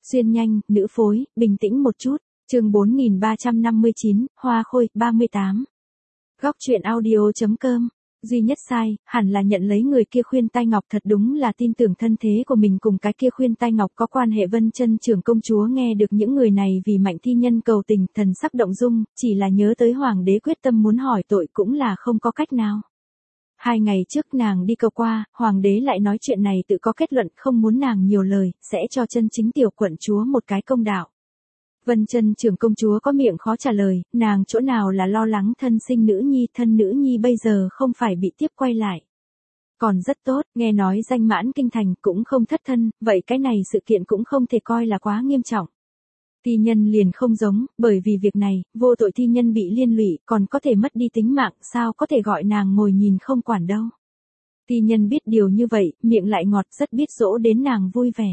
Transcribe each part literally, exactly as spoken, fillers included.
Xuyên nhanh, nữ phối, bình tĩnh một chút. Chương bốn nghìn ba trăm năm mươi chín, Hoa Khôi, ba mươi tám. Góc truyện audio chấm com. Duy nhất sai, hẳn là nhận lấy người kia khuyên tai ngọc, thật đúng là tin tưởng thân thế của mình cùng cái kia khuyên tai ngọc có quan hệ. Vân Chân trưởng công chúa nghe được những người này vì Mạnh Thi Nhân cầu tình, thần sắc động dung, chỉ là nhớ tới hoàng đế quyết tâm muốn hỏi tội cũng là không có cách nào. Hai ngày trước nàng đi cầu qua, hoàng đế lại nói chuyện này tự có kết luận, không muốn nàng nhiều lời, sẽ cho chân chính tiểu quận chúa một cái công đạo. Vân Chân trưởng công chúa có miệng khó trả lời, nàng chỗ nào là lo lắng thân sinh nữ nhi, thân nữ nhi bây giờ không phải bị tiếp quay lại. Còn rất tốt, nghe nói danh mãn kinh thành cũng không thất thân, vậy cái này sự kiện cũng không thể coi là quá nghiêm trọng. Thi nhân liền không giống, bởi vì việc này, vô tội thi nhân bị liên lụy, còn có thể mất đi tính mạng, sao có thể gọi nàng ngồi nhìn không quản đâu. Thi nhân biết điều như vậy, miệng lại ngọt, rất biết dỗ đến nàng vui vẻ.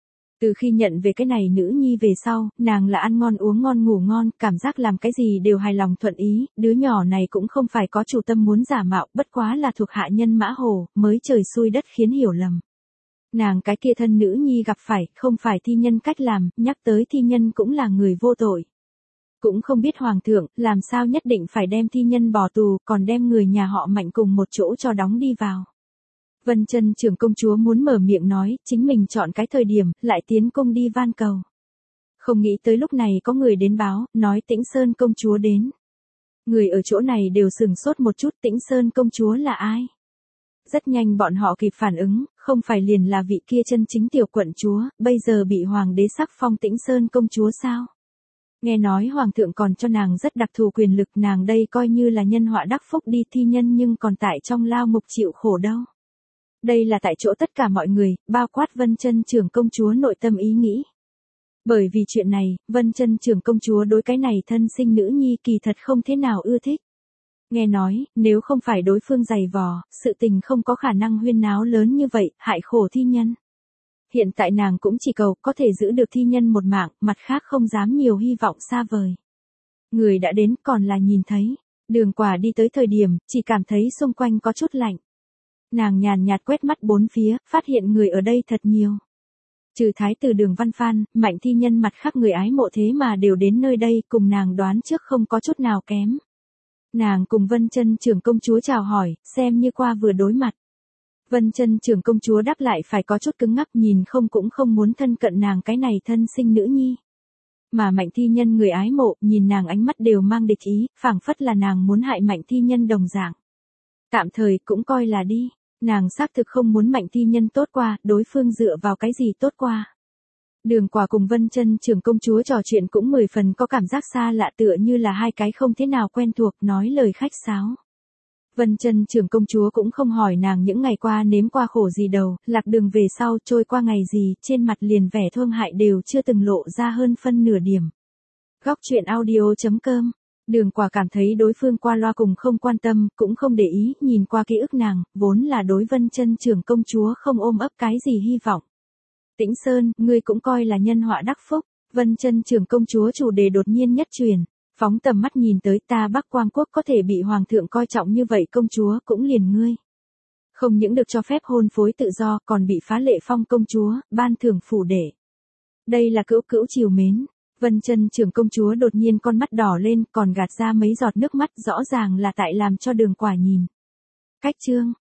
Từ khi nhận về cái này nữ nhi về sau, nàng là ăn ngon uống ngon ngủ ngon, cảm giác làm cái gì đều hài lòng thuận ý, đứa nhỏ này cũng không phải có chủ tâm muốn giả mạo, bất quá là thuộc hạ nhân Mã Hồ, mới trời xui đất khiến hiểu lầm. Nàng cái kia thân nữ nhi gặp phải, không phải thi nhân cách làm, nhắc tới thi nhân cũng là người vô tội. Cũng không biết hoàng thượng, làm sao nhất định phải đem thi nhân bỏ tù, còn đem người nhà họ Mạnh cùng một chỗ cho đóng đi vào. Vân Chân trưởng công chúa muốn mở miệng nói, chính mình chọn cái thời điểm, lại tiến cung đi van cầu. Không nghĩ tới lúc này có người đến báo, nói Tĩnh Sơn công chúa đến. Người ở chỗ này đều sửng sốt một chút, Tĩnh Sơn công chúa là ai? Rất nhanh bọn họ kịp phản ứng, không phải liền là vị kia chân chính tiểu quận chúa, bây giờ bị hoàng đế sắc phong Tĩnh Sơn công chúa sao? Nghe nói hoàng thượng còn cho nàng rất đặc thù quyền lực, nàng đây coi như là nhân họa đắc phúc đi, thi nhân nhưng còn tại trong lao ngục chịu khổ đâu. Đây là tại chỗ tất cả mọi người, bao quát Vân Chân trưởng công chúa nội tâm ý nghĩ. Bởi vì chuyện này, Vân Chân trưởng công chúa đối cái này thân sinh nữ nhi kỳ thật không thế nào ưa thích. Nghe nói, nếu không phải đối phương giày vò, sự tình không có khả năng huyên náo lớn như vậy, hại khổ thi nhân. Hiện tại nàng cũng chỉ cầu có thể giữ được thi nhân một mạng, mặt khác không dám nhiều hy vọng xa vời. Người đã đến còn là nhìn thấy, Đường Quả đi tới thời điểm, chỉ cảm thấy xung quanh có chút lạnh. Nàng nhàn nhạt quét mắt bốn phía, phát hiện người ở đây thật nhiều. Trừ thái tử Đường Văn Phan, Mạnh Thi Nhân mặt khác người ái mộ thế mà đều đến nơi đây, cùng nàng đoán trước không có chút nào kém. Nàng cùng Vân Chân trưởng công chúa chào hỏi, xem như qua vừa đối mặt. Vân Chân trưởng công chúa đáp lại phải có chút cứng ngắc, nhìn không cũng không muốn thân cận nàng cái này thân sinh nữ nhi. Mà Mạnh Thi Nhân người ái mộ, nhìn nàng ánh mắt đều mang địch ý, phảng phất là nàng muốn hại Mạnh Thi Nhân đồng dạng. Tạm thời cũng coi là đi, nàng xác thực không muốn Mạnh Thi Nhân tốt qua, đối phương dựa vào cái gì tốt qua. Đường Quả cùng Vân Chân trưởng công chúa trò chuyện cũng mười phần có cảm giác xa lạ, tựa như là hai cái không thế nào quen thuộc, nói lời khách sáo. Vân Chân trưởng công chúa cũng không hỏi nàng những ngày qua nếm qua khổ gì đâu, lạc đường về sau trôi qua ngày gì, trên mặt liền vẻ thương hại đều chưa từng lộ ra hơn phân nửa điểm. Góc truyện audio chấm com. Đường Quả cảm thấy đối phương qua loa cùng không quan tâm, cũng không để ý, nhìn qua ký ức nàng, vốn là đối Vân Chân trưởng công chúa không ôm ấp cái gì hy vọng. Tĩnh Sơn, ngươi cũng coi là nhân họa đắc phúc. Vân Chân trưởng công chúa chủ đề đột nhiên nhất truyền, phóng tầm mắt nhìn tới, ta Bắc Quang quốc có thể bị hoàng thượng coi trọng như vậy, công chúa cũng liền ngươi. Không những được cho phép hôn phối tự do, còn bị phá lệ phong công chúa, ban thưởng phủ đệ. Đây là cữu cữu chiều mến. Vân Chân trưởng công chúa đột nhiên con mắt đỏ lên, còn gạt ra mấy giọt nước mắt, rõ ràng là tại làm cho Đường Quả nhìn. Cách chương,